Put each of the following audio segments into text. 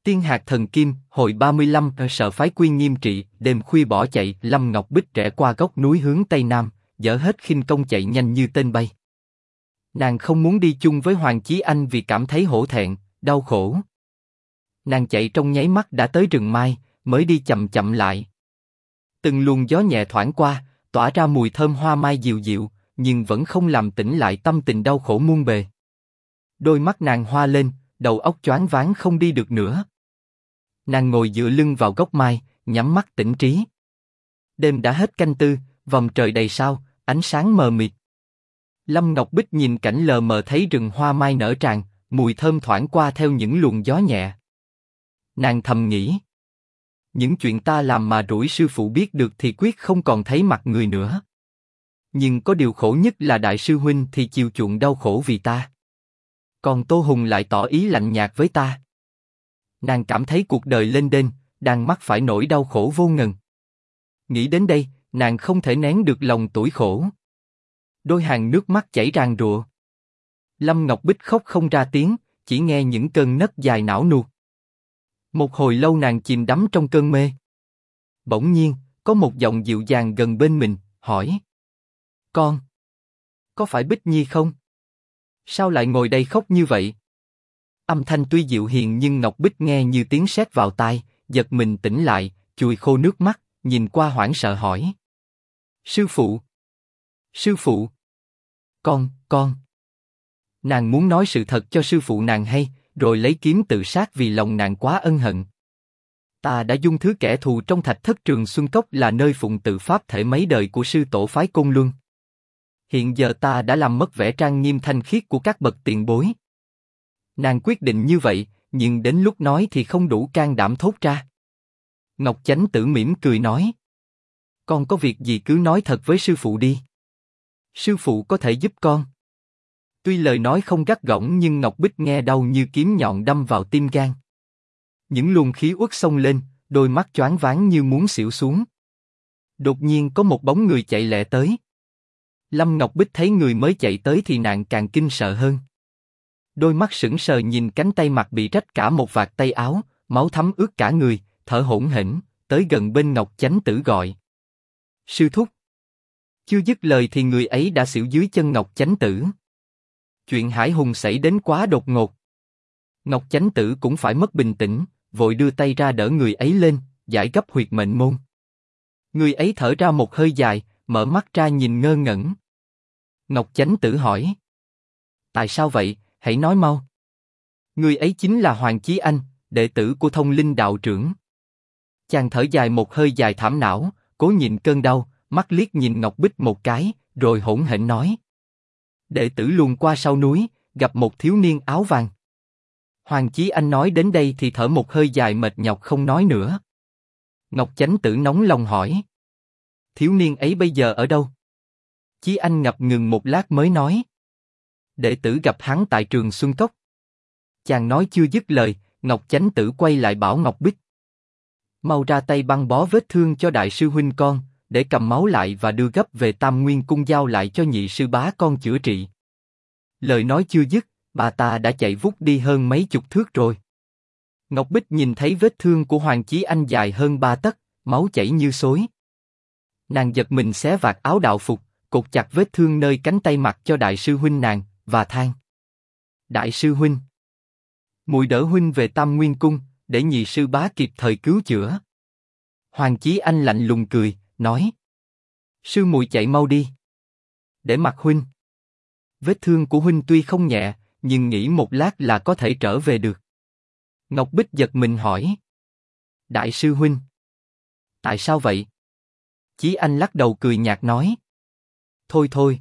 Tiên hạt thần kim, hồi 35, sợ phái quy nghiêm trị, đêm khuya bỏ chạy, Lâm Ngọc Bích rẽ qua góc núi hướng tây nam, dở hết khinh công chạy nhanh như tên bay. Nàng không muốn đi chung với Hoàng Chí Anh vì cảm thấy hổ thẹn, đau khổ. Nàng chạy trong nháy mắt đã tới rừng mai, mới đi chậm chậm lại. Từng luồng gió nhẹ thoảng qua, tỏa ra mùi thơm hoa mai dịu dịu, nhưng vẫn không làm tỉnh lại tâm tình đau khổ muôn bề. Đôi mắt nàng hoa lên, đầu óc choáng váng không đi được nữa. Nàng ngồi dựa lưng vào gốc mai, nhắm mắt tỉnh trí. Đêm đã hết canh tư, vòng trời đầy sao, ánh sáng mờ mịt. Lâm Ngọc Bích nhìn cảnh lờ mờ thấy rừng hoa mai nở tràn, mùi thơm thoảng qua theo những luồng gió nhẹ. Nàng thầm nghĩ, những chuyện ta làm mà rủi sư phụ biết được thì quyết không còn thấy mặt người nữa. Nhưng có điều khổ nhất là đại sư huynh thì chịu chuộng đau khổ vì ta. Còn Tô Hùng lại tỏ ý lạnh nhạt với ta. Nàng cảm thấy cuộc đời lênh đênh, đang mắc phải nỗi đau khổ vô ngần. Nghĩ đến đây, nàng không thể nén được lòng tủi khổ. Đôi hàng nước mắt chảy ràn rụa. Lâm Ngọc Bích khóc không ra tiếng, chỉ nghe những cơn nấc dài não nuột. Một hồi lâu nàng chìm đắm trong cơn mê. Bỗng nhiên, có một giọng dịu dàng gần bên mình, hỏi: Con, có phải Bích Nhi không? Sao lại ngồi đây khóc như vậy? Âm thanh tuy dịu hiền nhưng Ngọc Bích nghe như tiếng sét vào tai, giật mình tỉnh lại, chùi khô nước mắt, nhìn qua hoảng sợ hỏi: Sư phụ, sư phụ, con. Nàng muốn nói sự thật cho sư phụ nàng hay, rồi lấy kiếm tự sát vì lòng nàng quá ân hận. Ta đã dung thứ kẻ thù trong Thạch Thất Trường Xuân Cốc là nơi phụng tự pháp thể mấy đời của sư tổ phái Côn Luân. Hiện giờ ta đã làm mất vẻ trang nghiêm thanh khiết của các bậc tiền bối. Nàng quyết định như vậy, nhưng đến lúc nói thì không đủ can đảm thốt ra. Ngọc Chánh Tử mỉm cười nói: Con có việc gì cứ nói thật với sư phụ đi. Sư phụ có thể giúp con. Tuy lời nói không gắt gỏng nhưng Ngọc Bích nghe đau như kiếm nhọn đâm vào tim gan. Những luồng khí uất xông lên, đôi mắt choáng váng như muốn xỉu xuống. Đột nhiên có một bóng người chạy lẹ tới. Lâm Ngọc Bích thấy người mới chạy tới thì nàng càng kinh sợ hơn. Đôi mắt sững sờ nhìn cánh tay mặt bị rách cả một vạt tay áo, máu thấm ướt cả người, thở hổn hển, tới gần bên Ngọc Chánh Tử gọi: Sư thúc. Chưa dứt lời thì người ấy đã xỉu dưới chân Ngọc Chánh Tử. Chuyện Hải Hùng xảy đến quá đột ngột. Ngọc Chánh Tử cũng phải mất bình tĩnh, vội đưa tay ra đỡ người ấy lên, giải gấp huyệt mệnh môn. Người ấy thở ra một hơi dài, mở mắt ra nhìn ngơ ngẩn. Ngọc Chánh Tử hỏi: Tại sao vậy, hãy nói mau. Người ấy chính là Hoàng Chí Anh, đệ tử của Thông Linh đạo trưởng. Chàng thở dài một hơi dài thảm não, cố nhịn cơn đau, mắt liếc nhìn Ngọc Bích một cái, rồi hỗn hển nói: Đệ tử luồn qua sau núi, gặp một thiếu niên áo vàng. Hoàng Chí Anh nói đến đây thì thở một hơi dài mệt nhọc không nói nữa. Ngọc Chánh Tử nóng lòng hỏi: Thiếu niên ấy bây giờ ở đâu? Chí Anh ngập ngừng một lát mới nói: Đệ tử gặp hắn tại Trường Xuân Cốc. Chàng nói chưa dứt lời, Ngọc Chánh Tử quay lại bảo Ngọc Bích: Mau ra tay băng bó vết thương cho đại sư huynh con, để cầm máu lại và đưa gấp về Tam Nguyên Cung giao lại cho nhị sư bá con chữa trị. Lời nói chưa dứt, bà ta đã chạy vút đi hơn mấy chục thước rồi. Ngọc Bích nhìn thấy vết thương của Hoàng Chí Anh dài hơn 3 tấc, máu chảy như xối. Nàng giật mình xé vạt áo đạo phục, cột chặt vết thương nơi cánh tay mặt cho đại sư huynh nàng, và than: Đại sư huynh, muội đỡ huynh về Tam Nguyên Cung, để nhị sư bá kịp thời cứu chữa. Hoàng Chí Anh lạnh lùng cười, nói: Sư muội chạy mau đi, để mặc huynh. Vết thương của huynh tuy không nhẹ, nhưng nghĩ một lát là có thể trở về được. Ngọc Bích giật mình hỏi: Đại sư huynh, tại sao vậy? Chí Anh lắc đầu cười nhạt nói: Thôi thôi,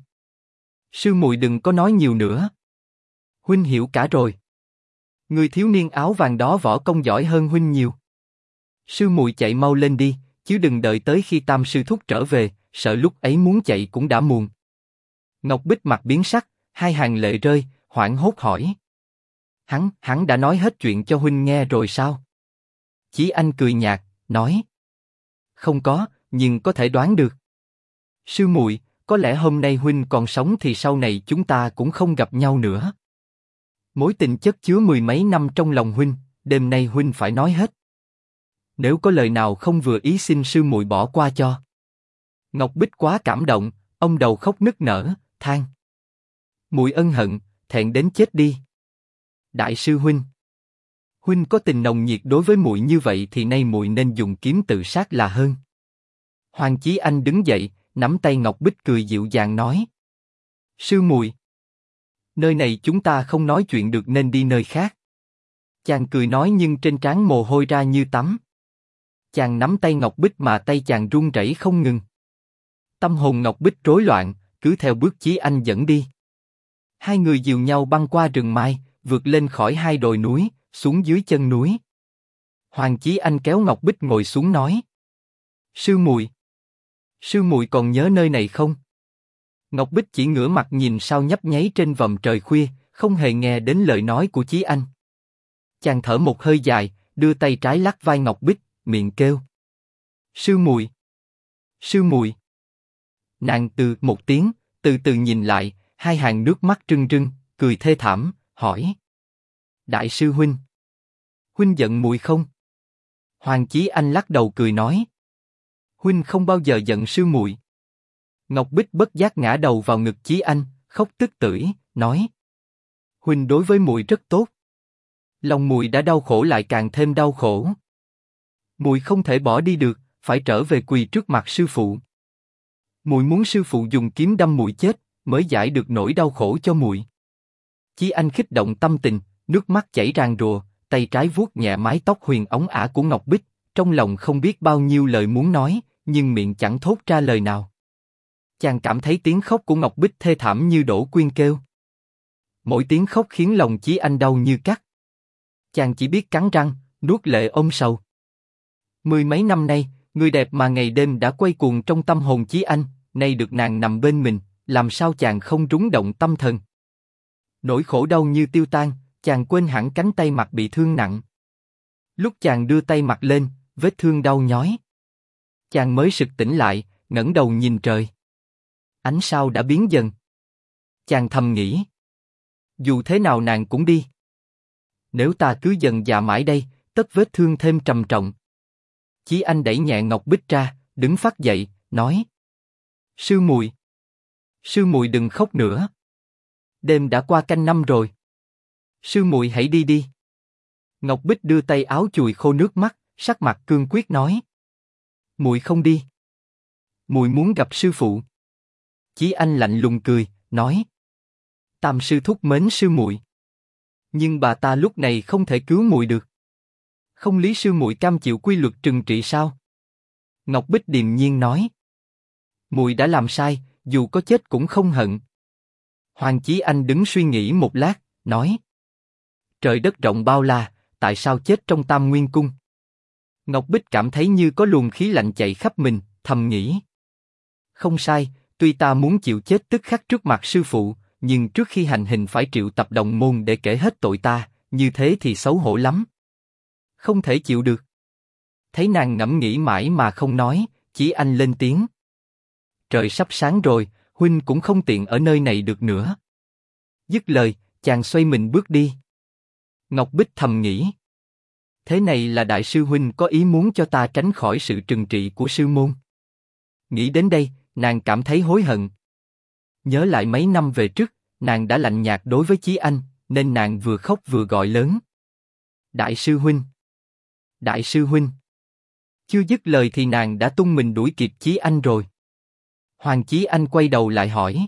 sư muội đừng có nói nhiều nữa. Huynh hiểu cả rồi. Người thiếu niên áo vàng đó võ công giỏi hơn huynh nhiều. Sư muội chạy mau lên đi, chứ đừng đợi tới khi Tam sư thúc trở về, sợ lúc ấy muốn chạy cũng đã muộn. Ngọc Bích mặt biến sắc, hai hàng lệ rơi, hoảng hốt hỏi: Hắn đã nói hết chuyện cho huynh nghe rồi sao? Chí Anh cười nhạt, nói: Không có, nhưng có thể đoán được. Sư muội, có lẽ hôm nay huynh còn sống thì sau này chúng ta cũng không gặp nhau nữa. Mối tình chất chứa mười mấy năm trong lòng huynh, đêm nay huynh phải nói hết. Nếu có lời nào không vừa ý xin sư muội bỏ qua cho. Ngọc Bích quá cảm động, ông đầu khóc nức nở, than: muội ân hận, thẹn đến chết đi. Đại sư huynh, huynh có tình nồng nhiệt đối với muội như vậy thì nay muội nên dùng kiếm tự sát là hơn. Hoàng Chí Anh đứng dậy, nắm tay Ngọc Bích cười dịu dàng nói: sư muội, nơi này chúng ta không nói chuyện được nên đi nơi khác. Chàng cười nói nhưng trên trán mồ hôi ra như tắm. Chàng nắm tay Ngọc Bích mà tay chàng run rẩy không ngừng. Tâm hồn Ngọc Bích rối loạn, cứ theo bước Chí Anh dẫn đi. Hai người dìu nhau băng qua rừng mai, vượt lên khỏi hai đồi núi, xuống dưới chân núi. Hoàng Chí Anh kéo Ngọc Bích ngồi xuống nói: sư muội còn nhớ nơi này không? Ngọc Bích chỉ ngửa mặt nhìn sao nhấp nháy trên vòm trời khuya, không hề nghe đến lời nói của Chí Anh. Chàng thở một hơi dài, đưa tay trái lắc vai Ngọc Bích, miệng kêu: sư muội, sư muội. Nàng từ một tiếng, từ từ nhìn lại, hai hàng nước mắt rưng rưng, cười thê thảm, hỏi: đại sư huynh, huynh giận muội không? Hoàng Chí Anh lắc đầu cười nói: huynh không bao giờ giận sư muội. Ngọc Bích bất giác ngã đầu vào ngực Chí Anh, khóc tức tưởi, nói: huynh đối với muội rất tốt. Lòng muội đã đau khổ lại càng thêm đau khổ. Muội không thể bỏ đi được, phải trở về quỳ trước mặt sư phụ. Muội muốn sư phụ dùng kiếm đâm muội chết, mới giải được nỗi đau khổ cho muội. Chí Anh kích động tâm tình, nước mắt chảy ràn rùa, tay trái vuốt nhẹ mái tóc huyền óng ả của Ngọc Bích, trong lòng không biết bao nhiêu lời muốn nói, nhưng miệng chẳng thốt ra lời nào. Chàng cảm thấy tiếng khóc của Ngọc Bích thê thảm như Đỗ Quyên kêu. Mỗi tiếng khóc khiến lòng Chí Anh đau như cắt. Chàng chỉ biết cắn răng, nuốt lệ ôm sầu. Mười mấy năm nay, người đẹp mà ngày đêm đã quay cuồng trong tâm hồn Chí Anh, nay được nàng nằm bên mình, làm sao chàng không rúng động tâm thần? Nỗi khổ đau như tiêu tan, chàng quên hẳn cánh tay mặt bị thương nặng. Lúc chàng đưa tay mặt lên, vết thương đau nhói. Chàng mới sực tỉnh lại, ngẩng đầu nhìn trời. Ánh sao đã biến dần. Chàng thầm nghĩ: dù thế nào nàng cũng đi. Nếu ta cứ dần dà mãi đây, tất vết thương thêm trầm trọng. Chí Anh đẩy nhẹ Ngọc Bích ra, đứng phắt dậy, nói: sư muội đừng khóc nữa. Đêm đã qua canh năm rồi. Sư muội hãy đi đi. Ngọc Bích đưa tay áo chùi khô nước mắt, sắc mặt cương quyết nói: muội không đi. Muội muốn gặp sư phụ. Chí Anh lạnh lùng cười, nói: Tam sư thúc mến sư muội, nhưng bà ta lúc này không thể cứu muội được. Không lý sư muội cam chịu quy luật trừng trị sao? Ngọc Bích điềm nhiên nói: muội đã làm sai, dù có chết cũng không hận. Hoàng Chí Anh đứng suy nghĩ một lát, nói: trời đất rộng bao la, tại sao chết trong Tam Nguyên Cung? Ngọc Bích cảm thấy như có luồng khí lạnh chạy khắp mình, thầm nghĩ: không sai, tuy ta muốn chịu chết tức khắc trước mặt sư phụ, nhưng trước khi hành hình phải triệu tập đồng môn để kể hết tội ta, như thế thì xấu hổ lắm. Không thể chịu được. Thấy nàng ngẫm nghĩ mãi mà không nói, Chí Anh lên tiếng: trời sắp sáng rồi, huynh cũng không tiện ở nơi này được nữa. Dứt lời, chàng xoay mình bước đi. Ngọc Bích thầm nghĩ: thế này là đại sư huynh có ý muốn cho ta tránh khỏi sự trừng trị của sư môn. Nghĩ đến đây, nàng cảm thấy hối hận. Nhớ lại mấy năm về trước, nàng đã lạnh nhạt đối với Chí Anh, nên nàng vừa khóc vừa gọi lớn: đại sư huynh, đại sư huynh. Chưa dứt lời thì nàng đã tung mình đuổi kịp Chí Anh rồi. Hoàng Chí Anh quay đầu lại hỏi: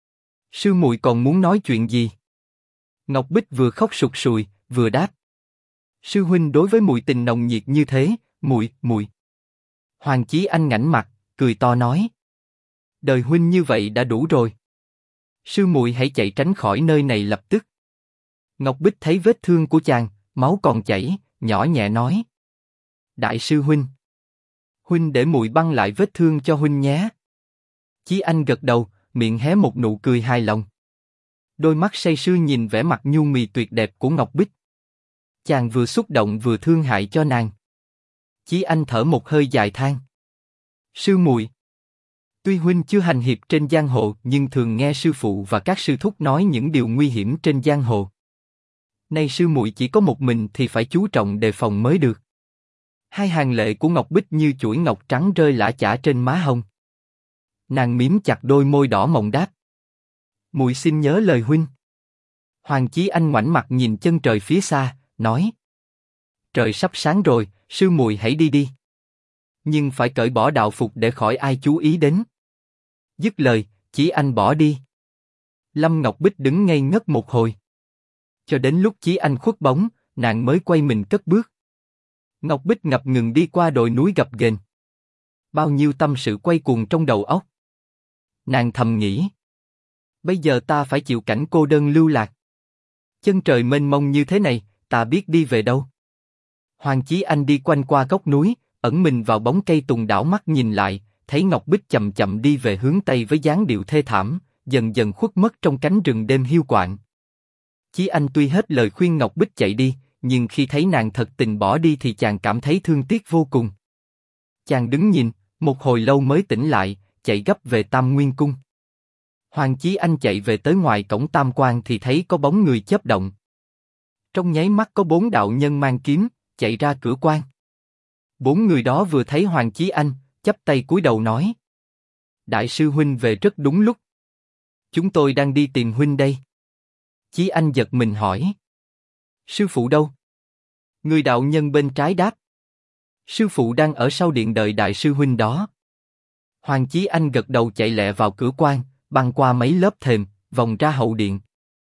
sư muội còn muốn nói chuyện gì? Ngọc Bích vừa khóc sụt sùi, vừa đáp: sư huynh đối với muội tình nồng nhiệt như thế, muội. Hoàng Chí Anh ngẩng mặt, cười to nói: đời huynh như vậy đã đủ rồi. Sư muội hãy chạy tránh khỏi nơi này lập tức. Ngọc Bích thấy vết thương của chàng, máu còn chảy, nhỏ nhẹ nói: đại sư huynh, huynh để muội băng lại vết thương cho huynh nhé. Chí Anh gật đầu, miệng hé một nụ cười hài lòng. Đôi mắt say sưa nhìn vẻ mặt nhu mì tuyệt đẹp của Ngọc Bích. Chàng vừa xúc động vừa thương hại cho nàng. Chí Anh thở một hơi dài than: sư muội, tuy huynh chưa hành hiệp trên giang hồ nhưng thường nghe sư phụ và các sư thúc nói những điều nguy hiểm trên giang hồ. Nay sư muội chỉ có một mình thì phải chú trọng đề phòng mới được. Hai hàng lệ của Ngọc Bích như chuỗi ngọc trắng rơi lả chả trên má hồng. Nàng mím chặt đôi môi đỏ mọng đáp: muội xin nhớ lời huynh. Hoàng Chí Anh ngoảnh mặt nhìn chân trời phía xa, nói: trời sắp sáng rồi, sư muội hãy đi đi. Nhưng phải cởi bỏ đạo phục để khỏi ai chú ý đến. Dứt lời, Chí Anh bỏ đi. Lâm Ngọc Bích đứng ngây ngất một hồi. Cho đến lúc Chí Anh khuất bóng, nàng mới quay mình cất bước. Ngọc Bích ngập ngừng đi qua đồi núi gập ghềnh. Bao nhiêu tâm sự quay cuồng trong đầu óc. Nàng thầm nghĩ: bây giờ ta phải chịu cảnh cô đơn lưu lạc. Chân trời mênh mông như thế này, ta biết đi về đâu. Hoàng Chí Anh đi quanh qua góc núi, ẩn mình vào bóng cây tùng, đảo mắt nhìn lại, thấy Ngọc Bích chậm chậm đi về hướng tây với dáng điệu thê thảm, dần dần khuất mất trong cánh rừng đêm hiu quạnh. Chí Anh tuy hết lời khuyên Ngọc Bích chạy đi, nhưng khi thấy nàng thật tình bỏ đi thì chàng cảm thấy thương tiếc vô cùng. Chàng đứng nhìn, một hồi lâu mới tỉnh lại, chạy gấp về Tam Nguyên Cung. Hoàng Chí Anh chạy về tới ngoài cổng Tam Quan thì thấy có bóng người chớp động. Trong nháy mắt có 4 đạo nhân mang kiếm chạy ra cửa quan. 4 người đó vừa thấy Hoàng Chí Anh, chắp tay cúi đầu nói: đại sư huynh về rất đúng lúc. Chúng tôi đang đi tìm huynh đây. Chí Anh giật mình hỏi: sư phụ đâu? Người đạo nhân bên trái đáp: sư phụ đang ở sau điện đợi đại sư huynh đó. Hoàng Chí Anh gật đầu chạy lẹ vào cửa quan, băng qua mấy lớp thềm, vòng ra hậu điện.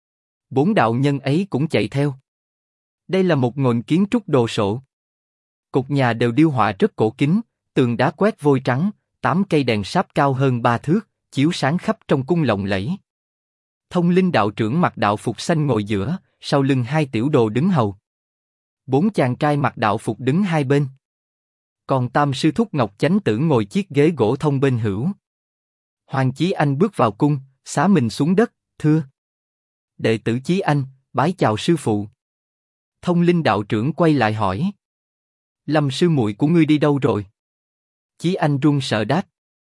4 đạo nhân ấy cũng chạy theo. Đây là một ngôi kiến trúc đồ sộ. Cột nhà đều điêu họa rất cổ kính, tường đá quét vôi trắng, 8 cây đèn sáp cao hơn 3 thước, chiếu sáng khắp trong cung lộng lẫy. Thông Linh đạo trưởng mặc đạo phục xanh ngồi giữa, sau lưng 2 tiểu đồ đứng hầu. 4 chàng trai mặc đạo phục đứng hai bên. Còn Tam sư thúc Ngọc Chánh Tử ngồi chiếc ghế gỗ thông bên hữu. Hoàng Chí Anh bước vào cung, xá mình xuống đất, thưa: đệ tử Chí Anh, bái chào sư phụ. Thông Linh đạo trưởng quay lại hỏi: Lâm sư muội của ngươi đi đâu rồi? Chí Anh run sợ đáp: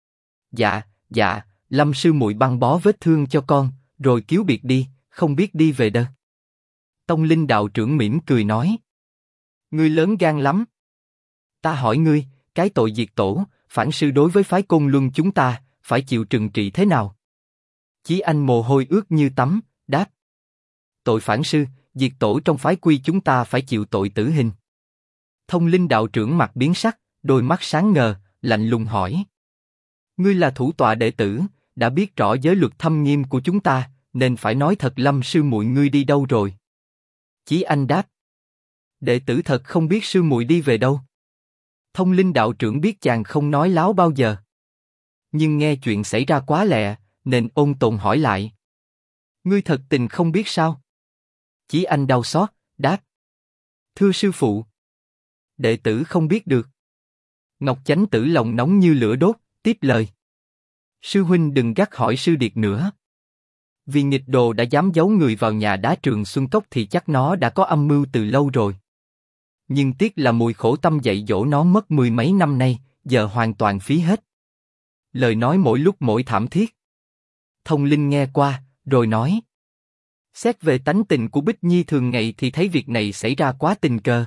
dạ, Lâm sư muội băng bó vết thương cho con, rồi cứu biệt đi, không biết đi về đâu. Thông Linh đạo trưởng mỉm cười nói: ngươi lớn gan lắm. Ta hỏi ngươi, cái tội diệt tổ, phản sư đối với phái Côn Luân chúng ta, phải chịu trừng trị thế nào? Chí Anh mồ hôi ướt như tắm, đáp: tội phản sư, diệt tổ trong phái quy chúng ta phải chịu tội tử hình. Thông Linh đạo trưởng mặt biến sắc, đôi mắt sáng ngờ, lạnh lùng hỏi: ngươi là thủ tọa đệ tử, đã biết rõ giới luật thâm nghiêm của chúng ta, nên phải nói thật Lâm sư muội ngươi đi đâu rồi? Chí Anh đáp: đệ tử thật không biết sư muội đi về đâu. Thông Linh đạo trưởng biết chàng không nói láo bao giờ, nhưng nghe chuyện xảy ra quá lẹ, nên ôn tồn hỏi lại: ngươi thật tình không biết sao? Chí Anh đau xót, đáp: thưa sư phụ, đệ tử không biết được. Ngọc Chánh Tử lòng nóng như lửa đốt, tiếp lời: sư huynh đừng gắt hỏi sư điệt nữa. Vì nghịch đồ đã dám giấu người vào nhà đá Trường Xuân Cốc thì chắc nó đã có âm mưu từ lâu rồi. Nhưng tiếc là mùi khổ tâm dạy dỗ nó mất 10 mấy năm nay, giờ hoàn toàn phí hết. Lời nói mỗi lúc mỗi thảm thiết. Thông Linh nghe qua, rồi nói: xét về tánh tình của Bích Nhi thường ngày thì thấy việc này xảy ra quá tình cờ.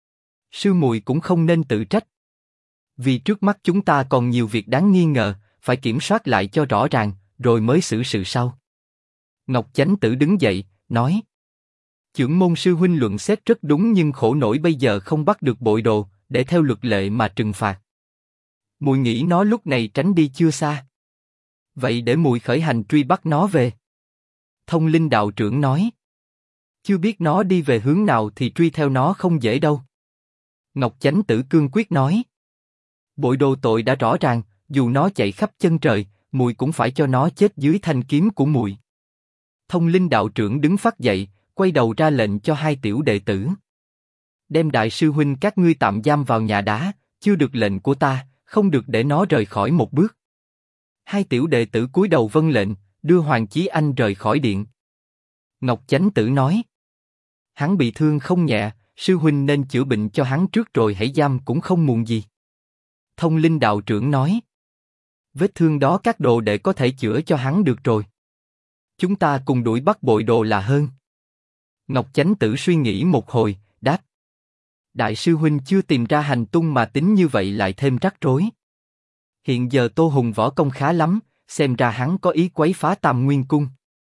Sư muội cũng không nên tự trách. Vì trước mắt chúng ta còn nhiều việc đáng nghi ngờ, phải kiểm soát lại cho rõ ràng, rồi mới xử sự sau. Ngọc Chánh Tử đứng dậy, nói: chưởng môn sư huynh luận xét rất đúng, nhưng khổ nổi bây giờ không bắt được bội đồ, để theo luật lệ mà trừng phạt. Muội nghĩ nó lúc này tránh đi chưa xa. Vậy để muội khởi hành truy bắt nó về. Thông Linh đạo trưởng nói: chưa biết nó đi về hướng nào thì truy theo nó không dễ đâu. Ngọc Chánh Tử cương quyết nói: bội đồ tội đã rõ ràng, dù nó chạy khắp chân trời, muội cũng phải cho nó chết dưới thanh kiếm của muội. Thông Linh đạo trưởng đứng phắt dậy, quay đầu ra lệnh cho 2 tiểu đệ tử: đem đại sư huynh các ngươi tạm giam vào nhà đá, chưa được lệnh của ta, không được để nó rời khỏi một bước. 2 tiểu đệ tử cúi đầu vâng lệnh, đưa Hoàng Chí Anh rời khỏi điện. Ngọc Chánh Tử nói: hắn bị thương không nhẹ, sư huynh nên chữa bệnh cho hắn trước rồi hãy giam cũng không muộn gì. Thông Linh đạo trưởng nói: vết thương đó các đồ đệ có thể chữa cho hắn được rồi. Chúng ta cùng đuổi bắt bội đồ là hơn. Ngọc Chánh Tử suy nghĩ một hồi, đáp. Đại sư huynh chưa tìm ra hành tung mà tính như vậy lại thêm rắc rối. Hiện giờ Tô Hùng võ công khá lắm, xem ra hắn có ý quấy phá Tam Nguyên Cung.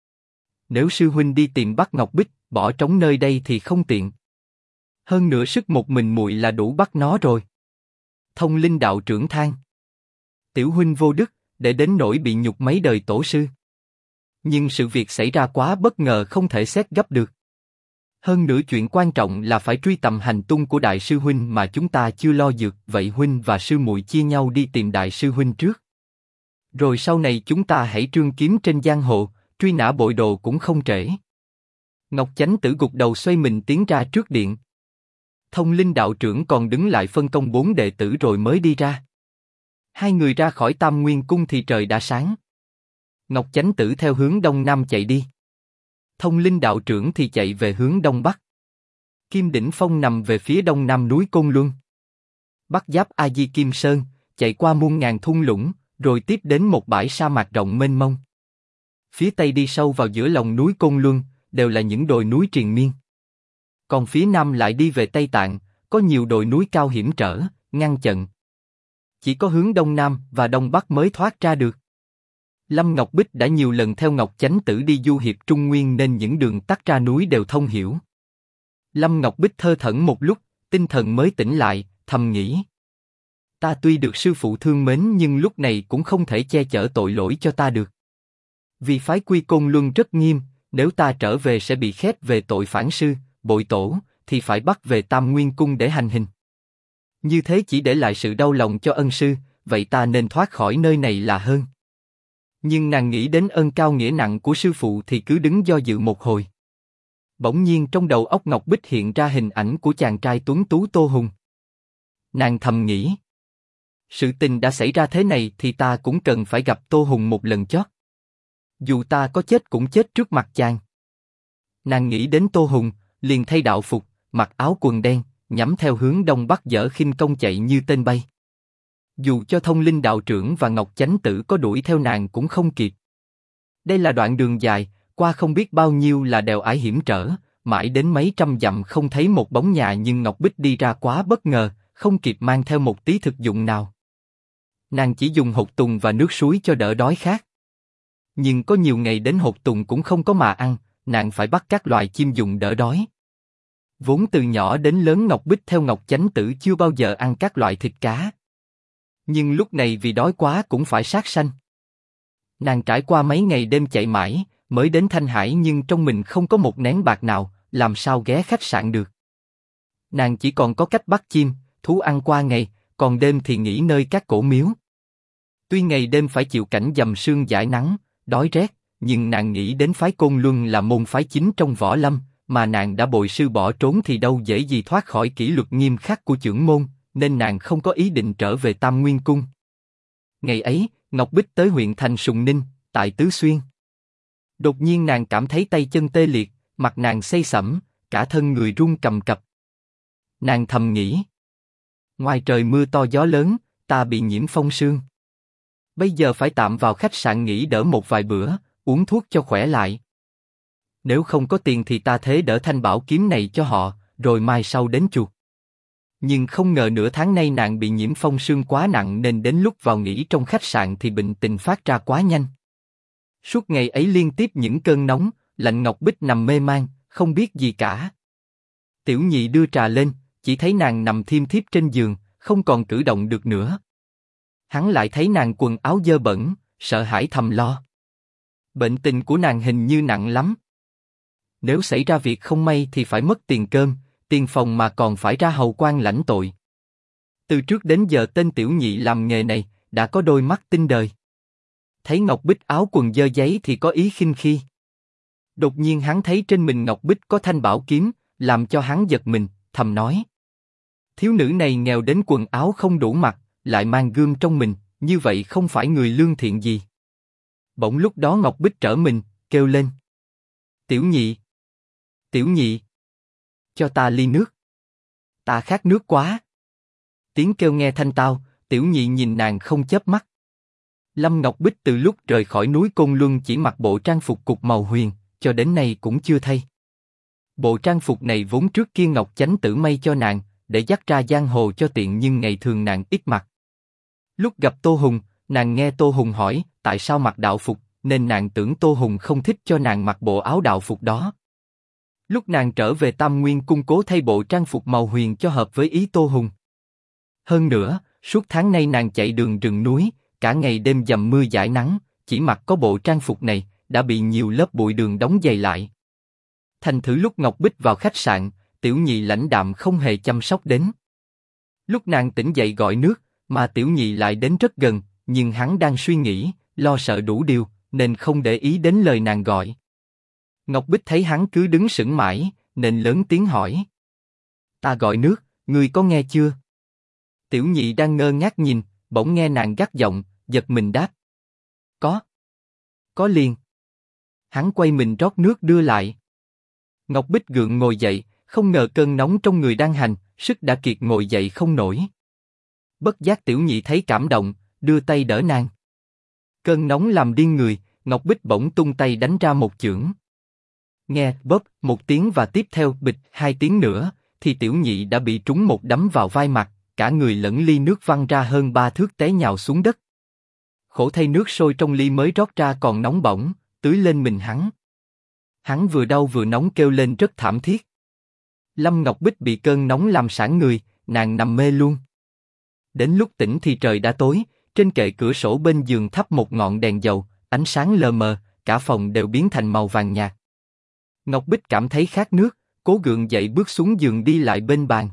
Nếu sư huynh đi tìm bắt Ngọc Bích, bỏ trống nơi đây thì không tiện. Hơn nữa sức một mình muội là đủ bắt nó rồi. Thông Linh đạo trưởng than. Tiểu huynh vô đức, để đến nỗi bị nhục mấy đời tổ sư. Nhưng sự việc xảy ra quá bất ngờ không thể xét gấp được. Hơn nữa chuyện quan trọng là phải truy tầm hành tung của đại sư huynh mà chúng ta chưa lo dược, vậy huynh và sư muội chia nhau đi tìm đại sư huynh trước. Rồi sau này chúng ta hãy trương kiếm trên giang hồ, truy nã bội đồ cũng không trễ. Ngọc Chánh Tử gục đầu xoay mình tiến ra trước điện. Thông Linh đạo trưởng còn đứng lại phân công 4 đệ tử rồi mới đi ra. Hai người ra khỏi Tam Nguyên Cung thì trời đã sáng. Ngọc Chánh Tử theo hướng đông nam chạy đi. Thông Linh đạo trưởng thì chạy về hướng đông bắc. Kim Đỉnh Phong nằm về phía đông nam núi Côn Luân. Bắc giáp A Di Kim Sơn, chạy qua muôn ngàn thung lũng, rồi tiếp đến một bãi sa mạc rộng mênh mông. Phía tây đi sâu vào giữa lòng núi Côn Luân, đều là những đồi núi triền miên. Còn phía nam lại đi về Tây Tạng, có nhiều đồi núi cao hiểm trở, ngăn chặn. Chỉ có hướng đông nam và đông bắc mới thoát ra được. Lâm Ngọc Bích đã nhiều lần theo Ngọc Chánh Tử đi du hiệp Trung Nguyên nên những đường tắt ra núi đều thông hiểu. Lâm Ngọc Bích thơ thẩn một lúc, tinh thần mới tỉnh lại, thầm nghĩ. Ta tuy được sư phụ thương mến nhưng lúc này cũng không thể che chở tội lỗi cho ta được. Vì phái quy Côn Luân rất nghiêm, nếu ta trở về sẽ bị khép về tội phản sư, bội tổ, thì phải bắt về Tam Nguyên Cung để hành hình. Như thế chỉ để lại sự đau lòng cho ân sư, vậy ta nên thoát khỏi nơi này là hơn. Nhưng nàng nghĩ đến ơn cao nghĩa nặng của sư phụ thì cứ đứng do dự một hồi. Bỗng nhiên trong đầu óc Ngọc Bích hiện ra hình ảnh của chàng trai tuấn tú Tô Hùng. Nàng thầm nghĩ. Sự tình đã xảy ra thế này thì ta cũng cần phải gặp Tô Hùng một lần chót. Dù ta có chết cũng chết trước mặt chàng. Nàng nghĩ đến Tô Hùng, liền thay đạo phục, mặc áo quần đen, nhắm theo hướng đông bắc dở khinh công chạy như tên bay. Dù cho Thông Linh đạo trưởng và Ngọc Chánh Tử có đuổi theo nàng cũng không kịp. Đây là đoạn đường dài, qua không biết bao nhiêu là đèo ải hiểm trở, mãi đến mấy trăm dặm không thấy một bóng nhà nhưng Ngọc Bích đi ra quá bất ngờ, không kịp mang theo một tí thực dụng nào. Nàng chỉ dùng hột tùng và nước suối cho đỡ đói khát. Nhưng có nhiều ngày đến hột tùng cũng không có mà ăn, nàng phải bắt các loài chim dùng đỡ đói. Vốn từ nhỏ đến lớn Ngọc Bích theo Ngọc Chánh Tử chưa bao giờ ăn các loại thịt cá. Nhưng lúc này vì đói quá cũng phải sát sanh. Nàng trải qua mấy ngày đêm chạy mãi, mới đến Thanh Hải nhưng trong mình không có một nén bạc nào, làm sao ghé khách sạn được. Nàng chỉ còn có cách bắt chim, thú ăn qua ngày, còn đêm thì nghỉ nơi các cổ miếu. Tuy ngày đêm phải chịu cảnh dầm sương dãi nắng, đói rét, nhưng nàng nghĩ đến phái Côn Luân là môn phái chính trong võ lâm, mà nàng đã bội sư bỏ trốn thì đâu dễ gì thoát khỏi kỷ luật nghiêm khắc của chưởng môn, nên nàng không có ý định trở về Tam Nguyên Cung. Ngày ấy, Ngọc Bích tới huyện thành Sùng Ninh, tại Tứ Xuyên. Đột nhiên nàng cảm thấy tay chân tê liệt, mặt nàng xây sẩm, cả thân người run cầm cập. Nàng thầm nghĩ, ngoài trời mưa to gió lớn, ta bị nhiễm phong sương. Bây giờ phải tạm vào khách sạn nghỉ đỡ một vài bữa, uống thuốc cho khỏe lại. Nếu không có tiền thì ta thế đỡ thanh bảo kiếm này cho họ, rồi mai sau đến chuộc. Nhưng không ngờ nửa tháng nay nàng bị nhiễm phong sương quá nặng nên đến lúc vào nghỉ trong khách sạn thì bệnh tình phát ra quá nhanh. Suốt ngày ấy liên tiếp những cơn nóng, lạnh Ngọc Bích nằm mê man, không biết gì cả. Tiểu nhị đưa trà lên, chỉ thấy nàng nằm thiêm thiếp trên giường, không còn cử động được nữa. Hắn lại thấy nàng quần áo dơ bẩn, sợ hãi thầm lo. Bệnh tình của nàng hình như nặng lắm. Nếu xảy ra việc không may thì phải mất tiền cơm, tiền phòng mà còn phải ra hầu quan lãnh tội. Từ trước đến giờ tên tiểu nhị làm nghề này, đã có đôi mắt tinh đời. Thấy Ngọc Bích áo quần dơ giấy thì có ý khinh khi. Đột nhiên hắn thấy trên mình Ngọc Bích có thanh bảo kiếm, làm cho hắn giật mình, thầm nói. Thiếu nữ này nghèo đến quần áo không đủ mặc, lại mang gươm trong mình, như vậy không phải người lương thiện gì. Bỗng lúc đó Ngọc Bích trở mình, kêu lên. Tiểu nhị! Tiểu nhị! Cho ta ly nước. Ta khát nước quá. Tiếng kêu nghe thanh tao, tiểu nhị nhìn nàng không chớp mắt. Lâm Ngọc Bích từ lúc rời khỏi núi Côn Luân chỉ mặc bộ trang phục cục màu huyền, cho đến nay cũng chưa thay. Bộ trang phục này vốn trước kia Ngọc Chánh Tử may cho nàng, để dắt ra giang hồ cho tiện nhưng ngày thường nàng ít mặc. Lúc gặp Tô Hùng, nàng nghe Tô Hùng hỏi tại sao mặc đạo phục, nên nàng tưởng Tô Hùng không thích cho nàng mặc bộ áo đạo phục đó. Lúc nàng trở về Tam Nguyên Cung cố thay bộ trang phục màu huyền cho hợp với ý Tô Hùng. Hơn nữa, suốt tháng nay nàng chạy đường rừng núi, cả ngày đêm dầm mưa dãi nắng, chỉ mặc có bộ trang phục này, đã bị nhiều lớp bụi đường đóng dày lại. Thành thử lúc Ngọc Bích vào khách sạn, Tiểu Nhị lãnh đạm không hề chăm sóc đến. Lúc nàng tỉnh dậy gọi nước, mà Tiểu Nhị lại đến rất gần, nhưng hắn đang suy nghĩ, lo sợ đủ điều, nên không để ý đến lời nàng gọi. Ngọc Bích thấy hắn cứ đứng sững mãi, nên lớn tiếng hỏi: "Ta gọi nước, ngươi có nghe chưa?" Tiểu Nhị đang ngơ ngác nhìn, bỗng nghe nàng gắt giọng, giật mình đáp: Có liền." Hắn quay mình rót nước đưa lại. Ngọc Bích gượng ngồi dậy, không ngờ cơn nóng trong người đang hành, sức đã kiệt ngồi dậy không nổi. Bất giác Tiểu Nhị thấy cảm động, đưa tay đỡ nàng. Cơn nóng làm điên người, Ngọc Bích bỗng tung tay đánh ra một chưởng. Nghe bóp một tiếng và tiếp theo bịch hai tiếng nữa, thì Tiểu Nhị đã bị trúng một đấm vào vai mặt, cả người lẫn ly nước văng ra hơn 3 thước té nhào xuống đất. Khổ thay nước sôi trong ly mới rót ra còn nóng bỏng, tưới lên mình hắn. Hắn vừa đau vừa nóng kêu lên rất thảm thiết. Lâm Ngọc Bích bị cơn nóng làm sảng người, nàng nằm mê luôn. Đến lúc tỉnh thì trời đã tối, trên kệ cửa sổ bên giường thắp một ngọn đèn dầu, ánh sáng lờ mờ, cả phòng đều biến thành màu vàng nhạt. Ngọc Bích cảm thấy khát nước, cố gượng dậy bước xuống giường đi lại bên bàn.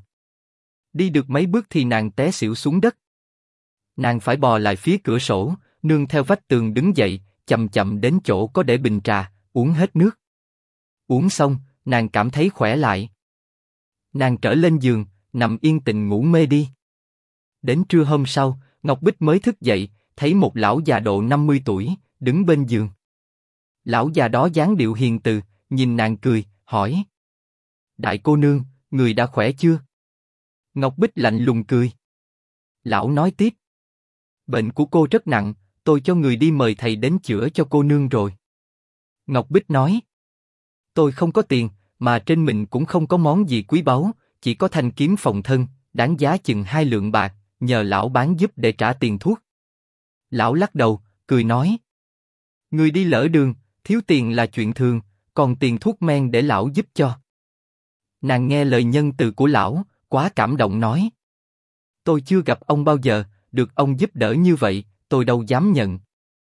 Đi được mấy bước thì nàng té xỉu xuống đất. Nàng phải bò lại phía cửa sổ, nương theo vách tường đứng dậy, chậm chậm đến chỗ có để bình trà, uống hết nước. Uống xong, nàng cảm thấy khỏe lại. Nàng trở lên giường, nằm yên tĩnh ngủ mê đi. Đến trưa hôm sau, Ngọc Bích mới thức dậy, thấy một lão già độ 50 tuổi, đứng bên giường. Lão già đó dáng điệu hiền từ, nhìn nàng cười, hỏi: "Đại cô nương, người đã khỏe chưa?" Ngọc Bích lạnh lùng cười. Lão nói tiếp: "Bệnh của cô rất nặng, tôi cho người đi mời thầy đến chữa cho cô nương rồi." Ngọc Bích nói: "Tôi không có tiền, mà trên mình cũng không có món gì quý báu, chỉ có thanh kiếm phòng thân, đáng giá chừng 2 lượng bạc, nhờ lão bán giúp để trả tiền thuốc." Lão lắc đầu, cười nói: "Người đi lỡ đường, thiếu tiền là chuyện thường, còn tiền thuốc men để lão giúp cho." Nàng nghe lời nhân từ của lão, quá cảm động nói: "Tôi chưa gặp ông bao giờ, được ông giúp đỡ như vậy, tôi đâu dám nhận."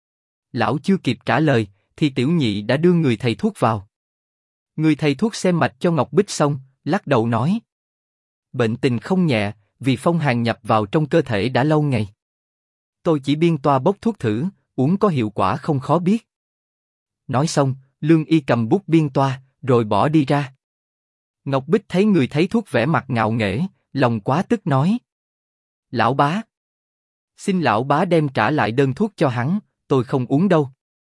Lão chưa kịp trả lời, thì Tiểu Nhị đã đưa người thầy thuốc vào. Người thầy thuốc xem mạch cho Ngọc Bích xong, lắc đầu nói: "Bệnh tình không nhẹ, vì phong hàn nhập vào trong cơ thể đã lâu ngày. Tôi chỉ biên toa bốc thuốc thử, uống có hiệu quả không khó biết." Nói xong, Lương Y cầm bút biên toa, rồi bỏ đi ra. Ngọc Bích thấy người thấy thuốc vẻ mặt ngạo nghễ, lòng quá tức nói: "Lão bá, xin lão bá đem trả lại đơn thuốc cho hắn, tôi không uống đâu."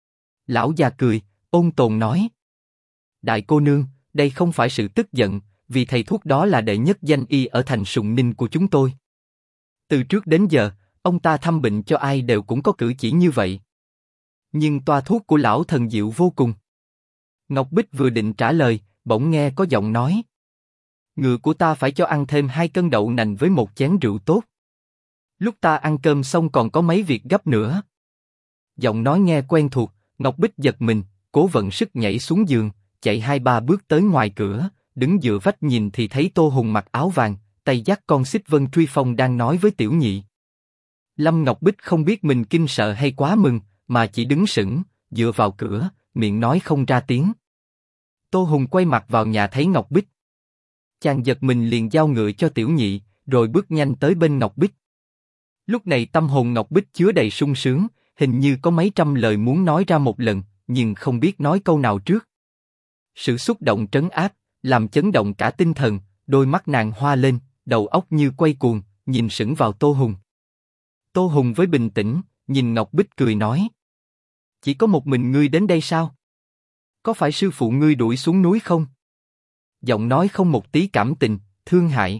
Lão già cười, ôn tồn nói: "Đại cô nương, đây không phải sự tức giận, vì thầy thuốc đó là đệ nhất danh y ở thành Sùng Ninh của chúng tôi. Từ trước đến giờ, ông ta thăm bệnh cho ai đều cũng có cử chỉ như vậy. Nhưng toa thuốc của lão thần diệu vô cùng." Ngọc Bích vừa định trả lời, bỗng nghe có giọng nói: "Ngựa của ta phải cho ăn thêm 2 cân đậu nành với 1 chén rượu tốt. Lúc ta ăn cơm xong còn có mấy việc gấp nữa." Giọng nói nghe quen thuộc, Ngọc Bích giật mình, cố vận sức nhảy xuống giường, chạy 2-3 bước tới ngoài cửa, đứng dựa vách nhìn thì thấy Tô Hùng mặc áo vàng, tay dắt con xích vân truy phong đang nói với Tiểu Nhị. Lâm Ngọc Bích không biết mình kinh sợ hay quá mừng, mà chỉ đứng sững, dựa vào cửa, miệng nói không ra tiếng. Tô Hùng quay mặt vào nhà thấy Ngọc Bích. Chàng giật mình liền giao ngựa cho Tiểu Nhị, rồi bước nhanh tới bên Ngọc Bích. Lúc này tâm hồn Ngọc Bích chứa đầy sung sướng, hình như có mấy trăm lời muốn nói ra một lần, nhưng không biết nói câu nào trước. Sự xúc động trấn áp, làm chấn động cả tinh thần, đôi mắt nàng hoa lên, đầu óc như quay cuồng, nhìn sững vào Tô Hùng. Tô Hùng với bình tĩnh, nhìn Ngọc Bích cười nói: "Chỉ có một mình ngươi đến đây sao? Có phải sư phụ ngươi đuổi xuống núi không?" Giọng nói không một tí cảm tình, thương hại.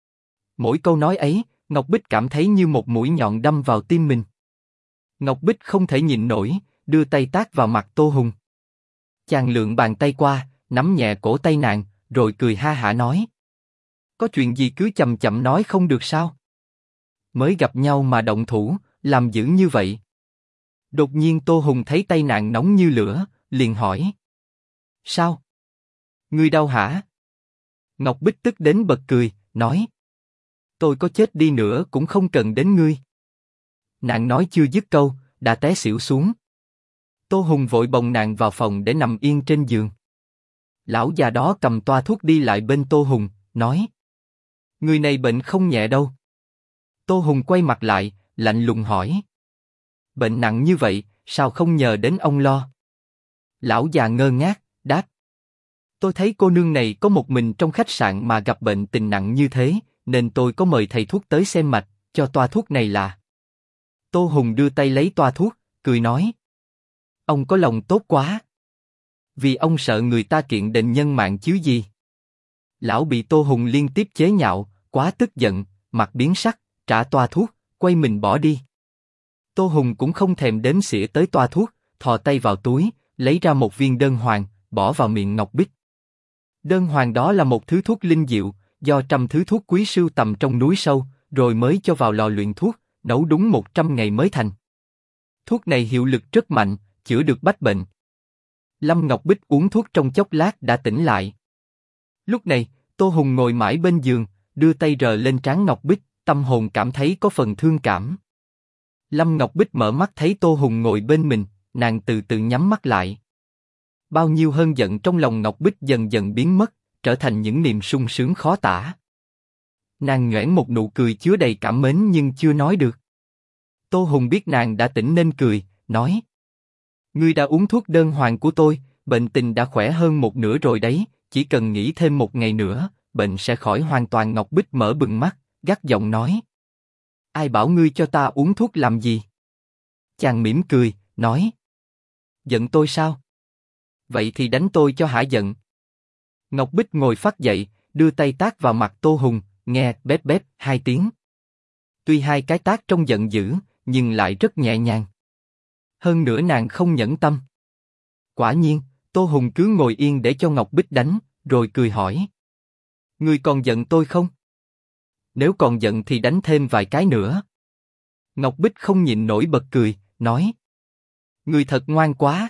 Mỗi câu nói ấy, Ngọc Bích cảm thấy như một mũi nhọn đâm vào tim mình. Ngọc Bích không thể nhịn nổi, đưa tay tát vào mặt Tô Hùng. Chàng lượn bàn tay qua, nắm nhẹ cổ tay nàng, rồi cười ha hả nói. Có chuyện gì cứ chậm chậm nói không được sao? Mới gặp nhau mà động thủ, làm dữ như vậy. Đột nhiên Tô Hùng thấy tay nàng nóng như lửa, liền hỏi. Sao? Ngươi đau hả? Ngọc Bích tức đến bật cười, nói. Tôi có chết đi nữa cũng không cần đến ngươi. Nàng nói chưa dứt câu, đã té xỉu xuống. Tô Hùng vội bồng nàng vào phòng để nằm yên trên giường. Lão già đó cầm toa thuốc đi lại bên Tô Hùng, nói. Người này bệnh không nhẹ đâu. Tô Hùng quay mặt lại, lạnh lùng hỏi. Bệnh nặng như vậy, sao không nhờ đến ông lo? Lão già ngơ ngác, đáp. Tôi thấy cô nương này có một mình trong khách sạn mà gặp bệnh tình nặng như thế, nên tôi có mời thầy thuốc tới xem mạch, cho toa thuốc này là. Tô Hùng đưa tay lấy toa thuốc, cười nói. Ông có lòng tốt quá. Vì ông sợ người ta kiện định nhân mạng chứ gì. Lão bị Tô Hùng liên tiếp chế nhạo, quá tức giận, mặt biến sắc, trả toa thuốc, quay mình bỏ đi. Tô Hùng cũng không thèm đếm xỉa tới toa thuốc, thò tay vào túi, lấy ra một viên đơn hoàng, bỏ vào miệng Ngọc Bích. Đơn hoàng đó là một thứ thuốc linh diệu, do trăm thứ thuốc quý sưu tầm trong núi sâu, rồi mới cho vào lò luyện thuốc, nấu đúng 100 ngày mới thành. Thuốc này hiệu lực rất mạnh, chữa được bách bệnh. Lâm Ngọc Bích uống thuốc trong chốc lát đã tỉnh lại. Lúc này, Tô Hùng ngồi mãi bên giường, đưa tay rờ lên trán Ngọc Bích, tâm hồn cảm thấy có phần thương cảm. Lâm Ngọc Bích mở mắt thấy Tô Hùng ngồi bên mình, nàng từ từ nhắm mắt lại. Bao nhiêu hân giận trong lòng Ngọc Bích dần dần biến mất, trở thành những niềm sung sướng khó tả. Nàng nhoẻn một nụ cười chứa đầy cảm mến nhưng chưa nói được. Tô Hùng biết nàng đã tỉnh nên cười, nói. Ngươi đã uống thuốc đơn hoàng của tôi, bệnh tình đã khỏe hơn một nửa rồi đấy, chỉ cần nghỉ thêm một ngày nữa, bệnh sẽ khỏi hoàn toàn. Ngọc Bích mở bừng mắt, gắt giọng nói. Ai bảo ngươi cho ta uống thuốc làm gì? Chàng mỉm cười, nói. Giận tôi sao? Vậy thì đánh tôi cho hả giận. Ngọc Bích ngồi phắt dậy, đưa tay tát vào mặt Tô Hùng, nghe bép bép 2 tiếng. Tuy 2 cái tát trông giận dữ, nhưng lại rất nhẹ nhàng. Hơn nữa nàng không nhẫn tâm. Quả nhiên, Tô Hùng cứ ngồi yên để cho Ngọc Bích đánh, rồi cười hỏi. Ngươi còn giận tôi không? Nếu còn giận thì đánh thêm vài cái nữa. Ngọc Bích không nhịn nổi bật cười, nói. Ngươi thật ngoan quá.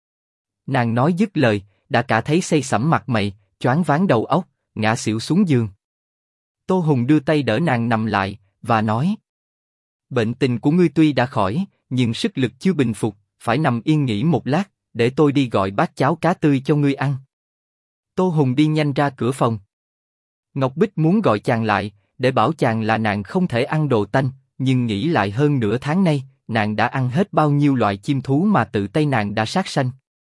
Nàng nói dứt lời, đã cả thấy say sẩm mặt mày, choáng váng đầu óc, ngã xỉu xuống giường. Tô Hùng đưa tay đỡ nàng nằm lại, và nói. Bệnh tình của ngươi tuy đã khỏi, nhưng sức lực chưa bình phục, phải nằm yên nghỉ một lát, để tôi đi gọi bát cháo cá tươi cho ngươi ăn. Tô Hùng đi nhanh ra cửa phòng. Ngọc Bích muốn gọi chàng lại, để bảo chàng là nàng không thể ăn đồ tanh, nhưng nghĩ lại hơn nửa tháng nay, nàng đã ăn hết bao nhiêu loại chim thú mà tự tay nàng đã sát sanh.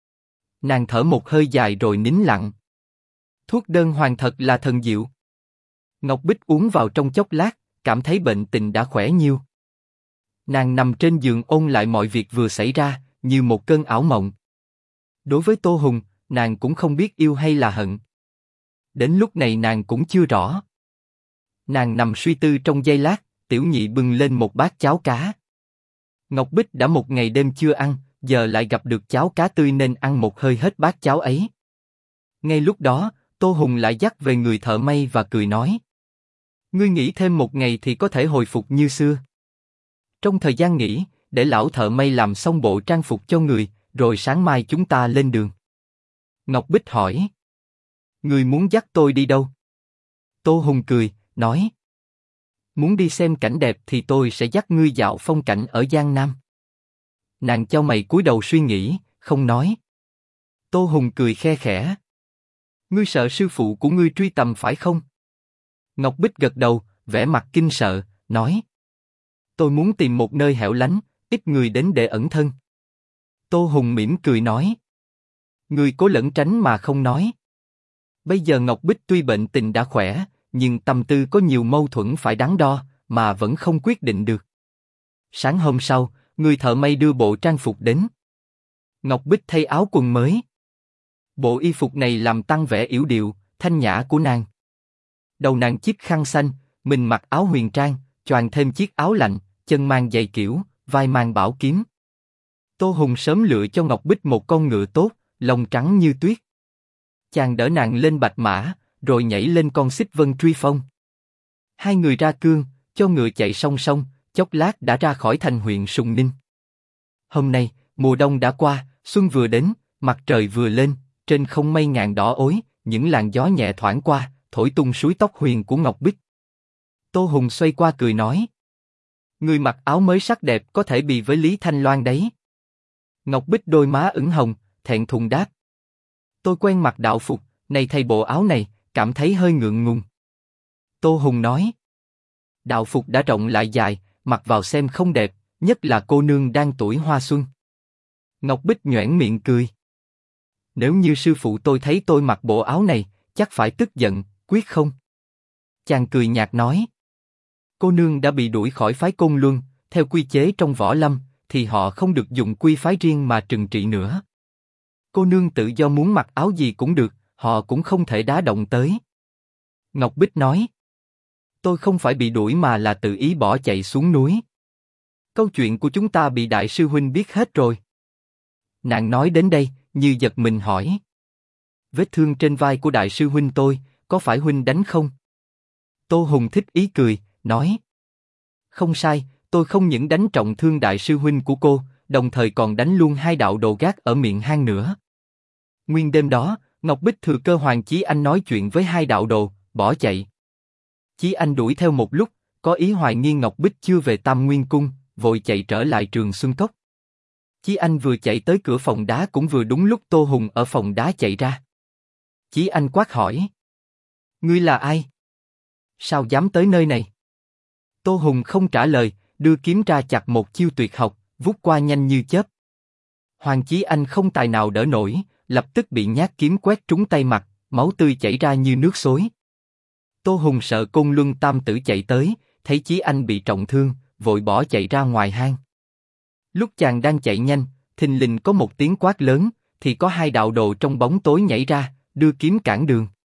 Nàng thở một hơi dài rồi nín lặng. Thuốc đơn hoàng thật là thần diệu. Ngọc Bích uống vào trong chốc lát, cảm thấy bệnh tình đã khỏe nhiều. Nàng nằm trên giường ôn lại mọi việc vừa xảy ra, như một cơn ảo mộng. Đối với Tô Hùng, nàng cũng không biết yêu hay là hận. Đến lúc này nàng cũng chưa rõ. Nàng nằm suy tư trong giây lát, tiểu nhị bưng lên một bát cháo cá. Ngọc Bích đã một ngày đêm chưa ăn, giờ lại gặp được cháo cá tươi nên ăn một hơi hết bát cháo ấy. Ngay lúc đó, Tô Hùng lại dắt về người thợ may và cười nói. Ngươi nghỉ thêm một ngày thì có thể hồi phục như xưa. Trong thời gian nghỉ, để lão thợ may làm xong bộ trang phục cho người, rồi sáng mai chúng ta lên đường. Ngọc Bích hỏi. Ngươi muốn dắt tôi đi đâu? Tô Hùng cười, nói. Muốn đi xem cảnh đẹp thì tôi sẽ dắt ngươi dạo phong cảnh ở Giang Nam. Nàng chau mày cúi đầu suy nghĩ, không nói. Tô Hùng cười khe khẽ. Ngươi sợ sư phụ của ngươi truy tầm phải không? Ngọc Bích gật đầu, vẻ mặt kinh sợ, nói. Tôi muốn tìm một nơi hẻo lánh, ít người đến để ẩn thân. Tô Hùng mỉm cười nói. Ngươi cố lẩn tránh mà không nói. Bây giờ Ngọc Bích tuy bệnh tình đã khỏe, nhưng tâm tư có nhiều mâu thuẫn phải đắn đo, mà vẫn không quyết định được. Sáng hôm sau, người thợ may đưa bộ trang phục đến. Ngọc Bích thay áo quần mới. Bộ y phục này làm tăng vẻ yểu điệu, thanh nhã của nàng. Đầu nàng chiếc khăn xanh, mình mặc áo huyền trang, choàng thêm chiếc áo lạnh, chân mang giày kiểu, vai mang bảo kiếm. Tô Hùng sớm lựa cho Ngọc Bích một con ngựa tốt, lông trắng như tuyết. Chàng đỡ nàng lên bạch mã, rồi nhảy lên con xích vân truy phong. Hai người ra cương, cho ngựa chạy song song, chốc lát đã ra khỏi thành huyện Sùng Ninh. Hôm nay, mùa đông đã qua, xuân vừa đến, mặt trời vừa lên, trên không mây ngàn đỏ ối, những làn gió nhẹ thoảng qua, thổi tung suối tóc huyền của Ngọc Bích. Tô Hùng xoay qua cười nói: người mặc áo mới sắc đẹp có thể bì với Lý Thanh Loan đấy. Ngọc Bích đôi má ửng hồng, thẹn thùng đáp: tôi quen mặc đạo phục, này thay bộ áo này, cảm thấy hơi ngượng ngùng. Tô Hùng nói: đạo phục đã rộng lại dài, mặc vào xem không đẹp, nhất là cô nương đang tuổi hoa xuân. Ngọc Bích nhoẻn miệng cười: nếu như sư phụ tôi thấy tôi mặc bộ áo này, chắc phải tức giận, quyết không? Chàng cười nhạt nói: cô nương đã bị đuổi khỏi phái Côn Luân, theo quy chế trong võ lâm, thì họ không được dùng quy phái riêng mà trừng trị nữa. Cô nương tự do muốn mặc áo gì cũng được, họ cũng không thể đá động tới. Ngọc Bích nói: tôi không phải bị đuổi mà là tự ý bỏ chạy xuống núi. Câu chuyện của chúng ta bị đại sư huynh biết hết rồi. Nàng nói đến đây, như giật mình hỏi: vết thương trên vai của đại sư huynh tôi, có phải huynh đánh không? Tô Hùng thích ý cười, nói: không sai, tôi không những đánh trọng thương đại sư huynh của cô, đồng thời còn đánh luôn hai đạo đồ gác ở miệng hang nữa. Nguyên đêm đó, Ngọc Bích thừa cơ Hoàng Chí Anh nói chuyện với hai đạo đồ, bỏ chạy. Chí Anh đuổi theo một lúc, có ý hoài nghi Ngọc Bích chưa về Tam Nguyên Cung, vội chạy trở lại Trường Xuân Cốc. Chí Anh vừa chạy tới cửa phòng đá cũng vừa đúng lúc Tô Hùng ở phòng đá chạy ra. Chí Anh quát hỏi: ngươi là ai? Sao dám tới nơi này? Tô Hùng không trả lời, đưa kiếm ra chặt một chiêu tuyệt học, vút qua nhanh như chớp. Hoàng Chí Anh không tài nào đỡ nổi, lập tức bị nhát kiếm quét trúng tay mặt, máu tươi chảy ra như nước xối. Tô Hùng sợ Côn Luân Tam Tử chạy tới, thấy Chí Anh bị trọng thương, vội bỏ chạy ra ngoài hang. Lúc chàng đang chạy nhanh, thình lình có một tiếng quát lớn, thì có hai đạo đồ trong bóng tối nhảy ra, đưa kiếm cản đường.